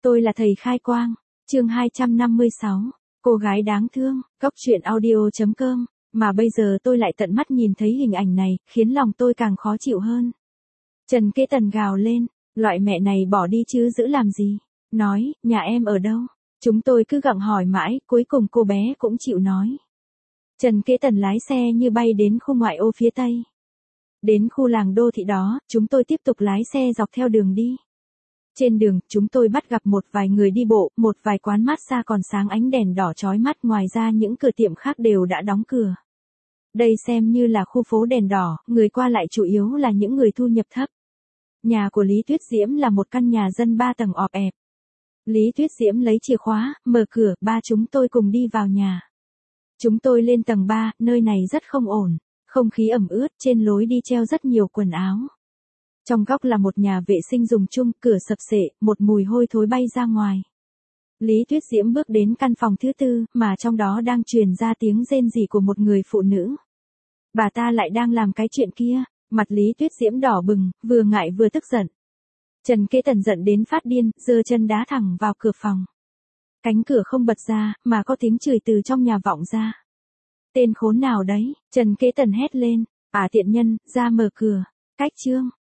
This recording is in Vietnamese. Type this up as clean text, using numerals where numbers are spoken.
Tôi là thầy khai quang. Chương 256. Cô gái đáng thương. Cóc truyện audio.com. Mà bây giờ tôi lại tận mắt nhìn thấy hình ảnh này, khiến lòng tôi càng khó chịu hơn. Trần Kế Tần gào lên, loại mẹ này bỏ đi chứ giữ làm gì? Nói, nhà em ở đâu? Chúng tôi cứ gặng hỏi mãi, cuối cùng cô bé cũng chịu nói. Trần Kế Tần lái xe như bay đến khu ngoại ô phía tây. Đến khu làng đô thị đó, chúng tôi tiếp tục lái xe dọc theo đường đi. Trên đường, chúng tôi bắt gặp một vài người đi bộ, một vài quán massage còn sáng ánh đèn đỏ chói mắt, ngoài ra những cửa tiệm khác đều đã đóng cửa. Đây xem như là khu phố đèn đỏ, người qua lại chủ yếu là những người thu nhập thấp. Nhà của Lý Tuyết Diễm là một căn nhà dân 3 tầng ọp ẹp. Lý Tuyết Diễm lấy chìa khóa, mở cửa, ba chúng tôi cùng đi vào nhà. Chúng tôi lên tầng 3, nơi này rất không ổn, không khí ẩm ướt, trên lối đi treo rất nhiều quần áo. Trong góc là một nhà vệ sinh dùng chung, cửa sập xệ, một mùi hôi thối bay ra ngoài. Lý Tuyết Diễm bước đến căn phòng thứ tư, mà trong đó đang truyền ra tiếng rên rỉ của một người phụ nữ. Bà ta lại đang làm cái chuyện kia, mặt Lý Tuyết Diễm đỏ bừng, vừa ngại vừa tức giận. Trần Kế Tần giận đến phát điên, giơ chân đá thẳng vào cửa phòng. Cánh cửa không bật ra, mà có tiếng chửi từ trong nhà vọng ra. Tên khốn nào đấy? Trần Kế Tần hét lên, tiện nhân, ra mở cửa. Cách chương.